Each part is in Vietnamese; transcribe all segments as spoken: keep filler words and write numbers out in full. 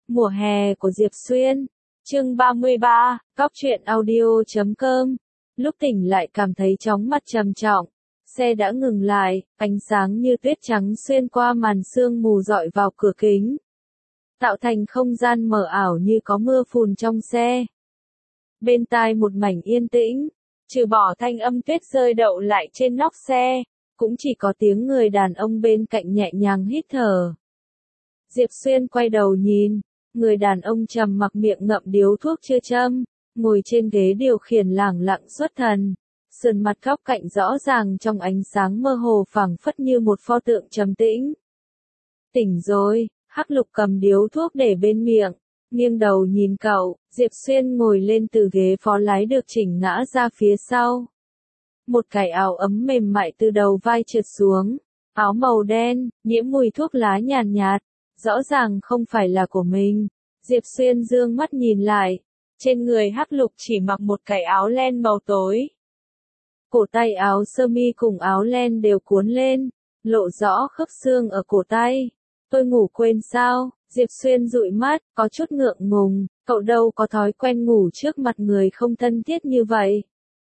Mùa hè của Diệp Xuyên. Chương ba mươi ba, Cóc truyện audio chấm com. Lúc tỉnh lại cảm thấy chóng mặt trầm trọng. Xe đã ngừng lại, ánh sáng như tuyết trắng xuyên qua màn sương mù rọi vào cửa kính, tạo thành không gian mờ ảo như có mưa phùn trong xe. Bên tai một mảnh yên tĩnh, trừ bỏ thanh âm tuyết rơi đậu lại trên nóc xe, cũng chỉ có tiếng người đàn ông bên cạnh nhẹ nhàng hít thở. Diệp Xuyên quay đầu nhìn, người đàn ông trầm mặc miệng ngậm điếu thuốc chưa châm, ngồi trên ghế điều khiển lẳng lặng xuất thần, sườn mặt góc cạnh rõ ràng trong ánh sáng mơ hồ phảng phất như một pho tượng trầm tĩnh. Tỉnh rồi, Hắc Lục cầm điếu thuốc để bên miệng, nghiêng đầu nhìn cậu. Diệp Xuyên ngồi lên từ ghế phó lái được chỉnh ngã ra phía sau. Một cái áo ấm mềm mại từ đầu vai trượt xuống, áo màu đen, nhiễm mùi thuốc lá nhàn nhạt, rõ ràng không phải là của mình. Diệp Xuyên dương mắt nhìn lại, trên người Hắc Lục chỉ mặc một cái áo len màu tối. Cổ tay áo sơ mi cùng áo len đều cuốn lên, lộ rõ khớp xương ở cổ tay. Tôi ngủ quên sao? Diệp Xuyên dụi mắt, có chút ngượng ngùng, cậu đâu có thói quen ngủ trước mặt người không thân thiết như vậy.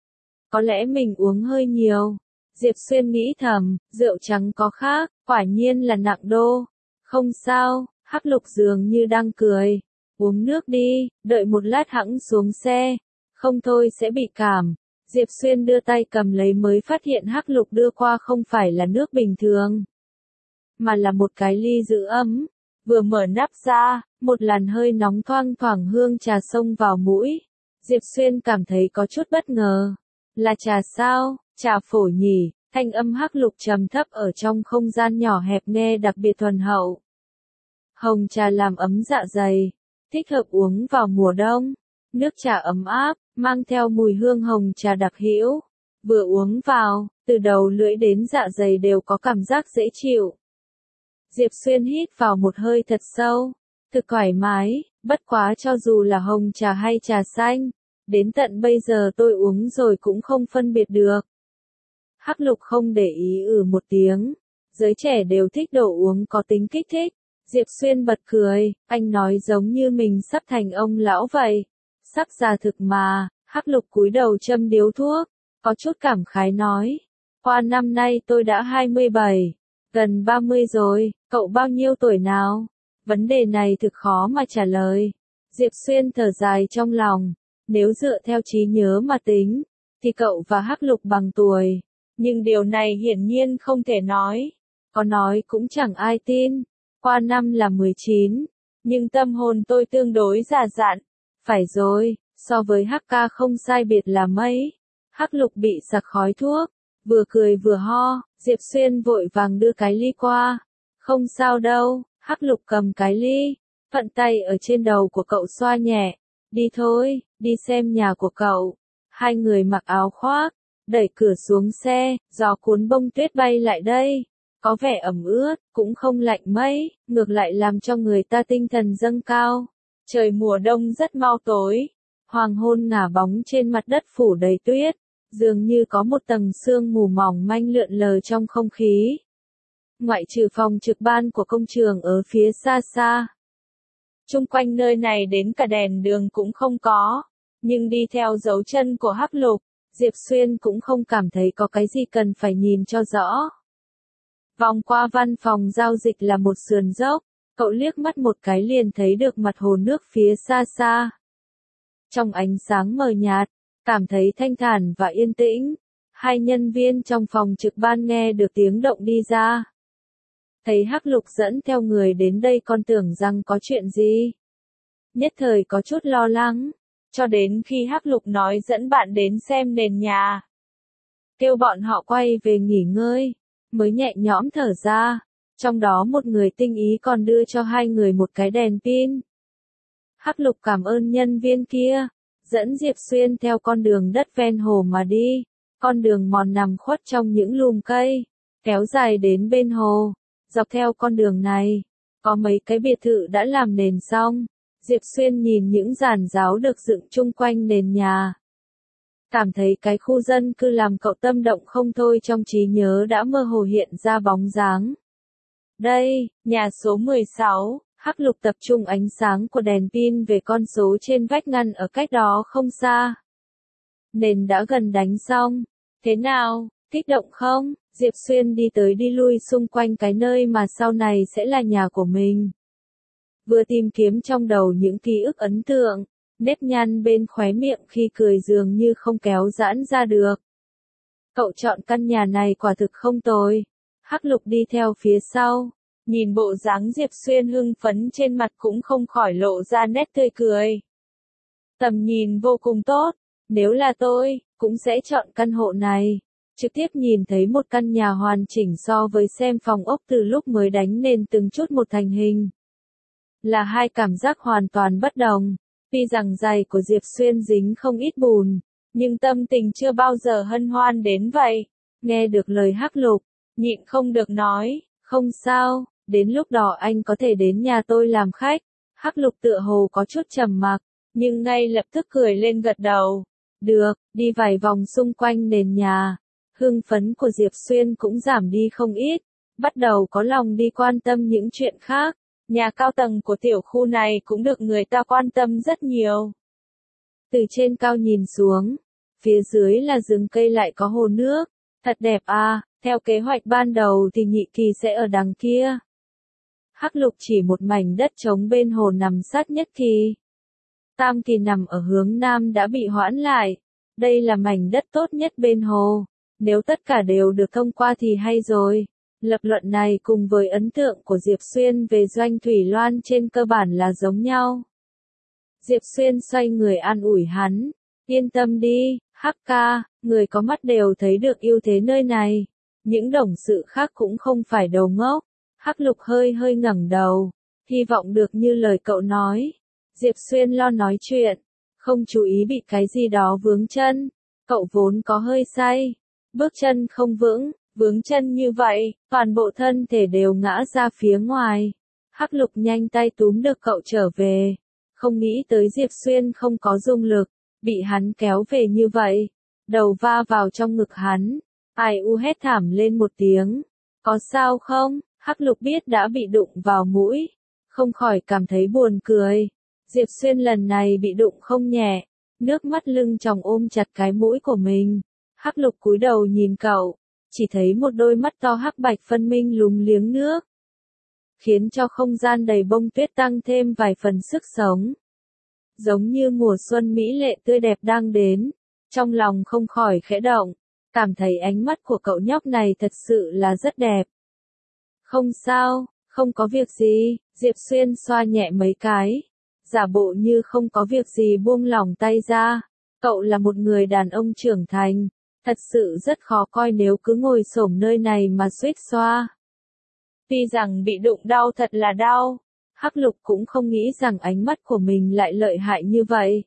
Có lẽ mình uống hơi nhiều. Diệp Xuyên nghĩ thầm, rượu trắng có khác, quả nhiên là nặng đô. Không sao, Hắc Lục dường như đang cười. Uống nước đi, đợi một lát hẵng xuống xe. Không thôi sẽ bị cảm. Diệp Xuyên đưa tay cầm lấy mới phát hiện Hắc Lục đưa qua không phải là nước bình thường, mà là một cái ly giữ ấm. Vừa mở nắp ra, một làn hơi nóng thoang thoảng hương trà xông vào mũi. Diệp Xuyên cảm thấy có chút bất ngờ. Là trà sao? Trà phổ nhỉ? Thanh âm Hắc Lục trầm thấp ở trong không gian nhỏ hẹp nghe đặc biệt thuần hậu. Hồng trà làm ấm dạ dày, thích hợp uống vào mùa đông. Nước trà ấm áp, mang theo mùi hương hồng trà đặc hữu. Vừa uống vào, từ đầu lưỡi đến dạ dày đều có cảm giác dễ chịu. Diệp Xuyên hít vào một hơi thật sâu, thực thoải mái, bất quá cho dù là hồng trà hay trà xanh, đến tận bây giờ tôi uống rồi cũng không phân biệt được. Hắc Lục không để ý ừ một tiếng, giới trẻ đều thích đồ uống có tính kích thích. Diệp Xuyên bật cười, anh nói giống như mình sắp thành ông lão vậy. Sắc già thực mà. Hắc Lục cúi đầu châm điếu thuốc, có chút cảm khái nói, qua năm nay tôi đã hai mươi bảy, gần ba mươi rồi, cậu bao nhiêu tuổi nào? Vấn đề này thực khó mà trả lời. Diệp Xuyên thở dài trong lòng, nếu dựa theo trí nhớ mà tính, thì cậu và Hắc Lục bằng tuổi, nhưng điều này hiển nhiên không thể nói, có nói cũng chẳng ai tin. Qua năm là mười chín, nhưng tâm hồn tôi tương đối già dặn. Phải rồi, so với Hắc ca không sai biệt là mấy. Hắc Lục bị sặc khói thuốc, vừa cười vừa ho. Diệp Xuyên vội vàng đưa cái ly qua. Không sao đâu. Hắc Lục cầm cái ly, phận tay ở trên đầu của cậu xoa nhẹ. Đi thôi, đi xem nhà của cậu. Hai người mặc áo khoác, đẩy cửa xuống xe, gió cuốn bông tuyết bay lại đây. Có vẻ ẩm ướt, cũng không lạnh mấy, ngược lại làm cho người ta tinh thần dâng cao. Trời mùa đông rất mau tối, hoàng hôn ngả bóng trên mặt đất phủ đầy tuyết, dường như có một tầng sương mù mỏng manh lượn lờ trong không khí. Ngoại trừ phòng trực ban của công trường ở phía xa xa, chung quanh nơi này đến cả đèn đường cũng không có, nhưng đi theo dấu chân của Hắc Lục, Diệp Xuyên cũng không cảm thấy có cái gì cần phải nhìn cho rõ. Vòng qua văn phòng giao dịch là một sườn dốc. Cậu liếc mắt một cái liền thấy được mặt hồ nước phía xa xa. Trong ánh sáng mờ nhạt, cảm thấy thanh thản và yên tĩnh. Hai nhân viên trong phòng trực ban nghe được tiếng động đi ra. Thấy Hắc Lục dẫn theo người đến đây còn tưởng rằng có chuyện gì. Nhất thời có chút lo lắng, cho đến khi Hắc Lục nói dẫn bạn đến xem nền nhà, kêu bọn họ quay về nghỉ ngơi, mới nhẹ nhõm thở ra. Trong đó một người tinh ý còn đưa cho hai người một cái đèn pin. Hắc Lục cảm ơn nhân viên kia, dẫn Diệp Xuyên theo con đường đất ven hồ mà đi. Con đường mòn nằm khuất trong những lùm cây, kéo dài đến bên hồ. Dọc theo con đường này, có mấy cái biệt thự đã làm nền xong. Diệp Xuyên nhìn những giàn giáo được dựng chung quanh nền nhà, cảm thấy cái khu dân cư làm cậu tâm động không thôi. Trong trí nhớ đã mơ hồ hiện ra bóng dáng. Đây, nhà số mười sáu, Hắc Lục tập trung ánh sáng của đèn pin về con số trên vách ngăn ở cách đó không xa. Nền đã gần đánh xong. Thế nào, kích động không? Diệp Xuyên đi tới đi lui xung quanh cái nơi mà sau này sẽ là nhà của mình. Vừa tìm kiếm trong đầu những ký ức ấn tượng, nếp nhăn bên khóe miệng khi cười dường như không kéo giãn ra được. Cậu chọn căn nhà này quả thực không tồi. Hắc Lục đi theo phía sau, nhìn bộ dáng Diệp Xuyên hưng phấn trên mặt cũng không khỏi lộ ra nét tươi cười. Tầm nhìn vô cùng tốt, nếu là tôi, cũng sẽ chọn căn hộ này. Trực tiếp nhìn thấy một căn nhà hoàn chỉnh so với xem phòng ốc từ lúc mới đánh nền từng chút một thành hình. Là hai cảm giác hoàn toàn bất đồng. Tuy rằng giày của Diệp Xuyên dính không ít bùn, nhưng tâm tình chưa bao giờ hân hoan đến vậy. Nghe được lời Hắc Lục, nhịn không được nói, không sao, đến lúc đó anh có thể đến nhà tôi làm khách. Hắc Lục tựa hồ có chút trầm mặc, nhưng ngay lập tức cười lên gật đầu. Được, đi vài vòng xung quanh nền nhà. Hưng phấn của Diệp Xuyên cũng giảm đi không ít, bắt đầu có lòng đi quan tâm những chuyện khác. Nhà cao tầng của tiểu khu này cũng được người ta quan tâm rất nhiều. Từ trên cao nhìn xuống, phía dưới là rừng cây lại có hồ nước. Thật đẹp à, theo kế hoạch ban đầu thì nhị kỳ sẽ ở đằng kia. Hắc Lục chỉ một mảnh đất trống bên hồ nằm sát nhất kỳ. Tam kỳ nằm ở hướng nam đã bị hoãn lại. Đây là mảnh đất tốt nhất bên hồ. Nếu tất cả đều được thông qua thì hay rồi. Lập luận này cùng với ấn tượng của Diệp Xuyên về Doanh Thủy Loan trên cơ bản là giống nhau. Diệp Xuyên xoay người an ủi hắn. Yên tâm đi, Hắc ca, người có mắt đều thấy được ưu thế nơi này. Những đồng sự khác cũng không phải đầu ngốc. Hắc Lục hơi hơi ngẩng đầu. Hy vọng được như lời cậu nói. Diệp Xuyên lo nói chuyện. Không chú ý bị cái gì đó vướng chân. Cậu vốn có hơi say. Bước chân không vững. Vướng chân như vậy, toàn bộ thân thể đều ngã ra phía ngoài. Hắc Lục nhanh tay túm được cậu trở về. Không nghĩ tới Diệp Xuyên không có dung lực, bị hắn kéo về như vậy. Đầu va vào trong ngực hắn. Ai u hét thảm lên một tiếng. Có sao không? Hắc Lục biết đã bị đụng vào mũi. Không khỏi cảm thấy buồn cười. Diệp Xuyên lần này bị đụng không nhẹ. Nước mắt lưng tròng ôm chặt cái mũi của mình. Hắc Lục cúi đầu nhìn cậu. Chỉ thấy một đôi mắt to hắc bạch phân minh lúng liếng nước. Khiến cho không gian đầy bông tuyết tăng thêm vài phần sức sống. Giống như mùa xuân mỹ lệ tươi đẹp đang đến. Trong lòng không khỏi khẽ động. Cảm thấy ánh mắt của cậu nhóc này thật sự là rất đẹp. Không sao, không có việc gì. Diệp Xuyên xoa nhẹ mấy cái. Giả bộ như không có việc gì buông lỏng tay ra. Cậu là một người đàn ông trưởng thành. Thật sự rất khó coi nếu cứ ngồi xổm nơi này mà suýt xoa. Tuy rằng bị đụng đau thật là đau, Hắc Lục cũng không nghĩ rằng ánh mắt của mình lại lợi hại như vậy.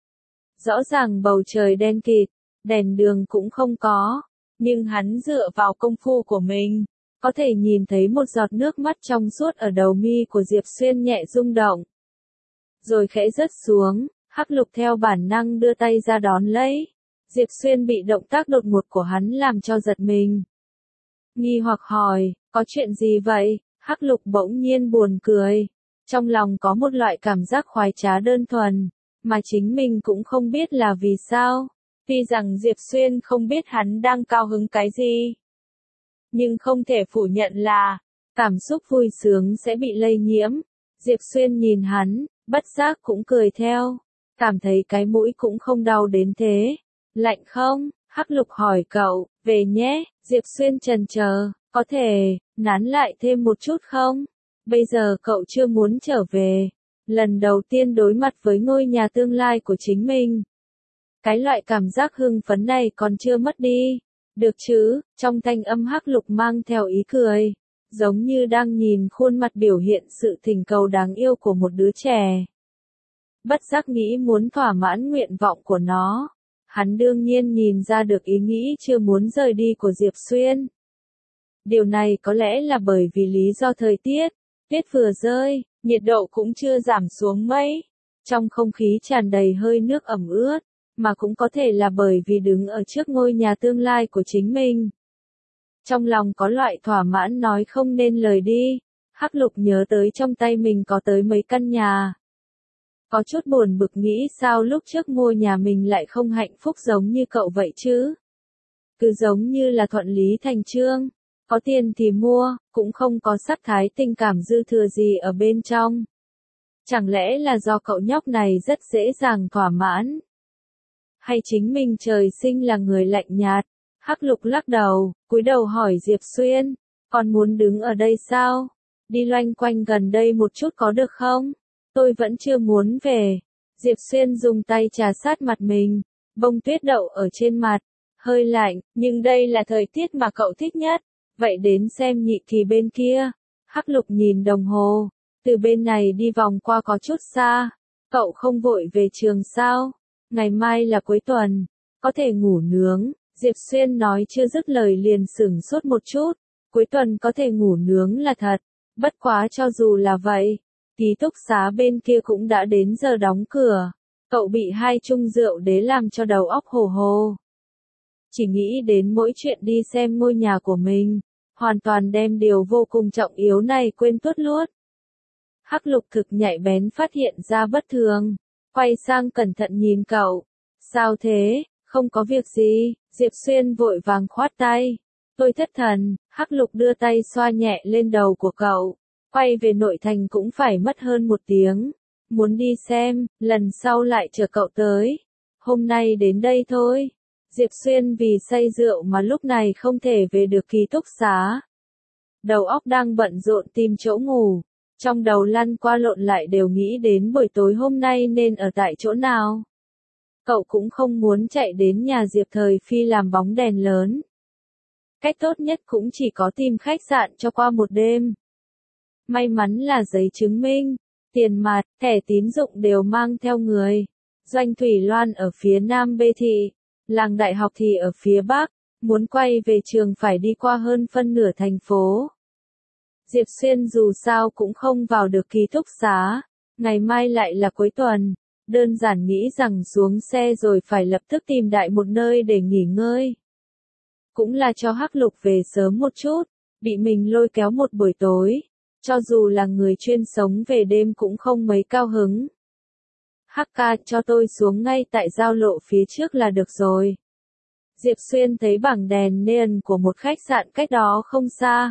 Rõ ràng bầu trời đen kịt, đèn đường cũng không có, nhưng hắn dựa vào công phu của mình, có thể nhìn thấy một giọt nước mắt trong suốt ở đầu mi của Diệp Xuyên nhẹ rung động. Rồi khẽ rớt xuống, Hắc Lục theo bản năng đưa tay ra đón lấy. Diệp Xuyên bị động tác đột ngột của hắn làm cho giật mình. Nghi hoặc hỏi, có chuyện gì vậy? Hắc Lục bỗng nhiên buồn cười. Trong lòng có một loại cảm giác khoái trá đơn thuần, mà chính mình cũng không biết là vì sao. Tuy rằng Diệp Xuyên không biết hắn đang cao hứng cái gì. Nhưng không thể phủ nhận là, cảm xúc vui sướng sẽ bị lây nhiễm. Diệp Xuyên nhìn hắn, bất giác cũng cười theo. Cảm thấy cái mũi cũng không đau đến thế. Lạnh không? Hắc Lục hỏi cậu, về nhé. Diệp Xuyên chần chờ, có thể, nán lại thêm một chút không? Bây giờ cậu chưa muốn trở về. Lần đầu tiên đối mặt với ngôi nhà tương lai của chính mình. Cái loại cảm giác hưng phấn này còn chưa mất đi. Được chứ, trong thanh âm Hắc Lục mang theo ý cười. Giống như đang nhìn khuôn mặt biểu hiện sự thỉnh cầu đáng yêu của một đứa trẻ. Bất giác nghĩ muốn thỏa mãn nguyện vọng của nó. Hắn đương nhiên nhìn ra được ý nghĩ chưa muốn rời đi của Diệp Xuyên. Điều này có lẽ là bởi vì lý do thời tiết. Tuyết vừa rơi, nhiệt độ cũng chưa giảm xuống mấy. Trong không khí tràn đầy hơi nước ẩm ướt, mà cũng có thể là bởi vì đứng ở trước ngôi nhà tương lai của chính mình. Trong lòng có loại thỏa mãn nói không nên lời đi. Hắc Lục nhớ tới trong tay mình có tới mấy căn nhà. Có chút buồn bực nghĩ sao lúc trước mua nhà mình lại không hạnh phúc giống như cậu vậy chứ. Cứ giống như là thuận lý thành chương, có tiền thì mua, cũng không có sắc thái tình cảm dư thừa gì ở bên trong. Chẳng lẽ là do cậu nhóc này rất dễ dàng thỏa mãn? Hay chính mình trời sinh là người lạnh nhạt? Hắc Lục lắc đầu, cúi đầu hỏi Diệp Xuyên, còn muốn đứng ở đây sao? Đi loanh quanh gần đây một chút có được không? Tôi vẫn chưa muốn về. Diệp Xuyên dùng tay trà sát mặt mình, bông tuyết đậu ở trên mặt, hơi lạnh, nhưng đây là thời tiết mà cậu thích nhất. Vậy đến xem nhị thì bên kia. Hắc Lục nhìn đồng hồ, từ bên này đi vòng qua có chút xa. Cậu không vội về trường sao? Ngày mai là cuối tuần, có thể ngủ nướng. Diệp Xuyên nói chưa dứt lời liền sửng sốt một chút. Cuối tuần có thể ngủ nướng là thật. Bất quá cho dù là vậy, ký túc xá bên kia cũng đã đến giờ đóng cửa. Cậu bị hai chung rượu đế làm cho đầu óc hồ hồ. Chỉ nghĩ đến mỗi chuyện đi xem ngôi nhà của mình, hoàn toàn đem điều vô cùng trọng yếu này quên tuốt luốt. Hắc Lục thực nhạy bén phát hiện ra bất thường, quay sang cẩn thận nhìn cậu. Sao thế, không có việc gì, Diệp Xuyên vội vàng khoát tay. Tôi thất thần, Hắc Lục đưa tay xoa nhẹ lên đầu của cậu. Quay về nội thành cũng phải mất hơn một tiếng. Muốn đi xem, lần sau lại chờ cậu tới. Hôm nay đến đây thôi. Diệp Xuyên vì say rượu mà lúc này không thể về được ký túc xá. Đầu óc đang bận rộn tìm chỗ ngủ. Trong đầu lăn qua lộn lại đều nghĩ đến buổi tối hôm nay nên ở tại chỗ nào. Cậu cũng không muốn chạy đến nhà Diệp Thời Phi làm bóng đèn lớn. Cách tốt nhất cũng chỉ có tìm khách sạn cho qua một đêm. May mắn là giấy chứng minh, tiền mặt, thẻ tín dụng đều mang theo người. Doanh Thủy Loan ở phía Nam Bê Thị, làng đại học thì ở phía Bắc, muốn quay về trường phải đi qua hơn phân nửa thành phố. Diệp Xuyên dù sao cũng không vào được ký túc xá, ngày mai lại là cuối tuần, đơn giản nghĩ rằng xuống xe rồi phải lập tức tìm đại một nơi để nghỉ ngơi. Cũng là cho Hắc Lục về sớm một chút, bị mình lôi kéo một buổi tối, cho dù là người chuyên sống về đêm cũng không mấy cao hứng. Hắc ca cho tôi xuống ngay tại giao lộ phía trước là được rồi. Diệp Xuyên thấy bảng đèn neon của một khách sạn cách đó không xa.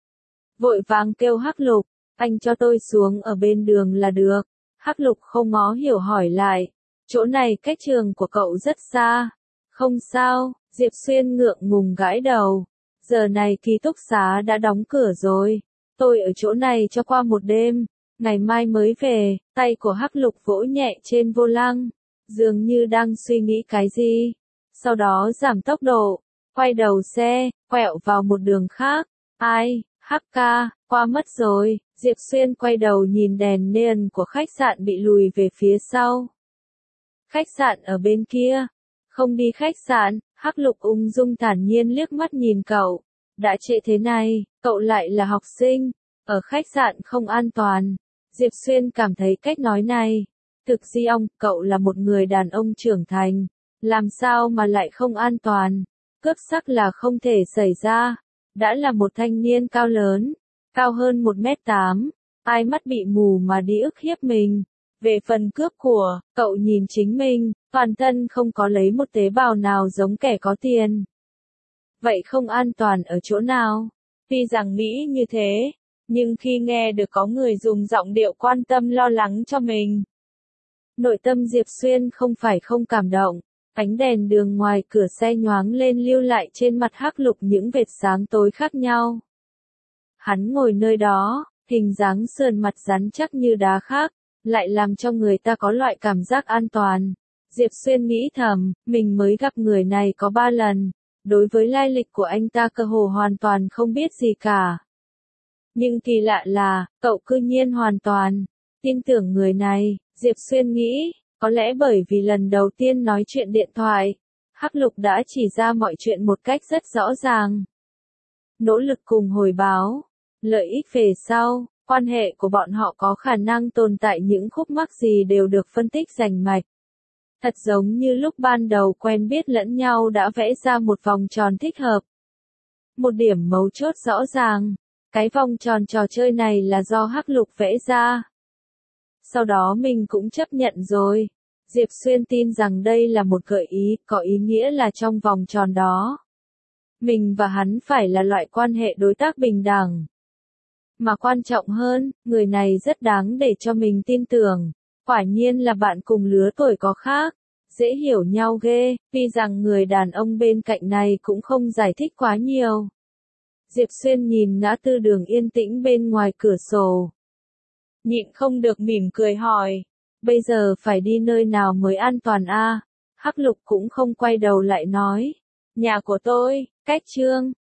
Vội vàng kêu Hắc Lục, anh cho tôi xuống ở bên đường là được. Hắc Lục không ngó hiểu hỏi lại, chỗ này cách trường của cậu rất xa. Không sao, Diệp Xuyên ngượng ngùng gãi đầu. Giờ này ký túc xá đã đóng cửa rồi. Tôi ở chỗ này cho qua một đêm, ngày mai mới về. Tay của Hắc Lục vỗ nhẹ trên vô lăng, dường như đang suy nghĩ cái gì. Sau đó giảm tốc độ, quay đầu xe, quẹo vào một đường khác. Ai, Hắc ca, qua mất rồi. Diệp Xuyên quay đầu nhìn đèn neon của khách sạn bị lùi về phía sau. Khách sạn ở bên kia. Không đi khách sạn, Hắc Lục ung dung thản nhiên liếc mắt nhìn cậu. Đã trễ thế này, cậu lại là học sinh, ở khách sạn không an toàn. Diệp Xuyên cảm thấy cách nói này. Thực di ông, cậu là một người đàn ông trưởng thành, làm sao mà lại không an toàn. Cướp sắc là không thể xảy ra. Đã là một thanh niên cao lớn, cao hơn một mét tám, ai mắt bị mù mà đi ức hiếp mình. Về phần cướp của, cậu nhìn chính mình, toàn thân không có lấy một tế bào nào giống kẻ có tiền. Vậy không an toàn ở chỗ nào? Tuy rằng nghĩ như thế, nhưng khi nghe được có người dùng giọng điệu quan tâm lo lắng cho mình, nội tâm Diệp Xuyên không phải không cảm động. Ánh đèn đường ngoài cửa xe nhoáng lên lưu lại trên mặt Hắc Lục những vệt sáng tối khác nhau. Hắn ngồi nơi đó, hình dáng sườn mặt rắn chắc như đá khác, lại làm cho người ta có loại cảm giác an toàn. Diệp Xuyên nghĩ thầm, mình mới gặp người này có ba lần, đối với lai lịch của anh ta cơ hồ hoàn toàn không biết gì cả. Nhưng kỳ lạ là, cậu cư nhiên hoàn toàn tin tưởng người này. Diệp Xuyên nghĩ, có lẽ bởi vì lần đầu tiên nói chuyện điện thoại, Hắc Lục đã chỉ ra mọi chuyện một cách rất rõ ràng. Nỗ lực cùng hồi báo, lợi ích về sau, quan hệ của bọn họ có khả năng tồn tại những khúc mắc gì đều được phân tích rành mạch. Thật giống như lúc ban đầu quen biết lẫn nhau đã vẽ ra một vòng tròn thích hợp. Một điểm mấu chốt rõ ràng, Cái vòng tròn trò chơi này là do Hắc Lục vẽ ra. Sau đó mình cũng chấp nhận rồi. Diệp Xuyên tin rằng đây là một gợi ý, có ý nghĩa là trong vòng tròn đó. Mình và hắn phải là loại quan hệ đối tác bình đẳng. Mà quan trọng hơn, người này rất đáng để cho mình tin tưởng. Quả nhiên là bạn cùng lứa tuổi có khác. Dễ hiểu nhau ghê, vì rằng người đàn ông bên cạnh này cũng không giải thích quá nhiều. Diệp Xuyên nhìn ngã tư đường yên tĩnh bên ngoài cửa sổ. Nhịn không được mỉm cười hỏi. Bây giờ phải đi nơi nào mới an toàn a? Hắc Lục cũng không quay đầu lại nói. Nhà của tôi, cách Trương.